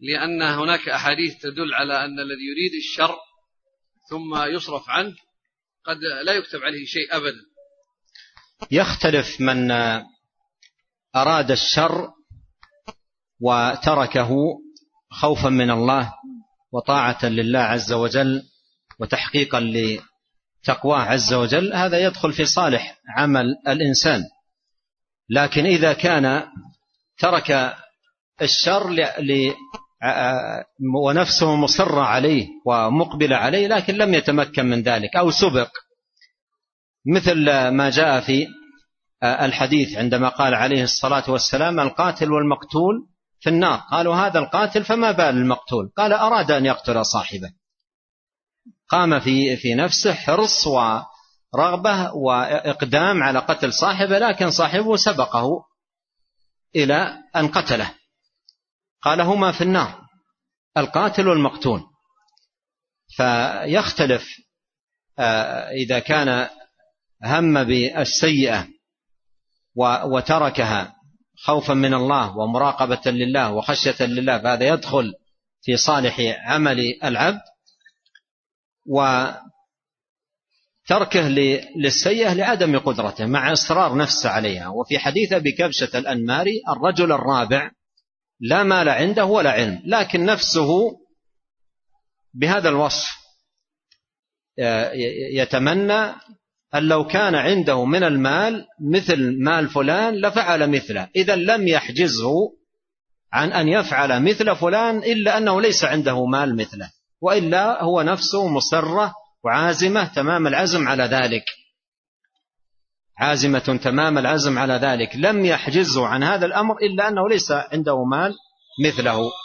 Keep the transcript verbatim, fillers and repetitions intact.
لأن هناك أحاديث تدل على أن الذي يريد الشر ثم يصرف عنه قد لا يكتب عليه شيء أبدا. يختلف من أراد الشر وتركه خوفا من الله وطاعة لله عز وجل وتحقيقا لتقواه عز وجل، هذا يدخل في صالح عمل الإنسان. لكن إذا كان ترك الشر ل ونفسه مصرة عليه ومقبلة عليه لكن لم يتمكن من ذلك أو سبق، مثل ما جاء في الحديث عندما قال عليه الصلاة والسلام القاتل والمقتول في النار، قالوا هذا القاتل فما بال المقتول؟ قال أراد أن يقتل صاحبه، قام في في نفسه حرص ورغبة وإقدام على قتل صاحبه، لكن صاحبه سبقه إلى أن قتله، قال هما في النار القاتل والمقتول. فيختلف إذا كان هم بالسيئة وتركها خوفا من الله ومراقبة لله وخشية لله، فهذا يدخل في صالح عمل العبد، وتركه للسيئة لعدم قدرته مع إصرار نفسه عليها. وفي حديث أبي كبشة الأنماري الرجل الرابع لا مال عنده ولا علم، لكن نفسه بهذا الوصف يتمنى أن لو كان عنده من المال مثل مال فلان لفعل مثله، إذا لم يحجزه عن أن يفعل مثل فلان إلا أنه ليس عنده مال مثله، وإلا هو نفسه مصرة وعازمة تمام العزم على ذلك، عازمة تمام العزم على ذلك، لم يحجزه عن هذا الأمر إلا أنه ليس عنده مال مثله.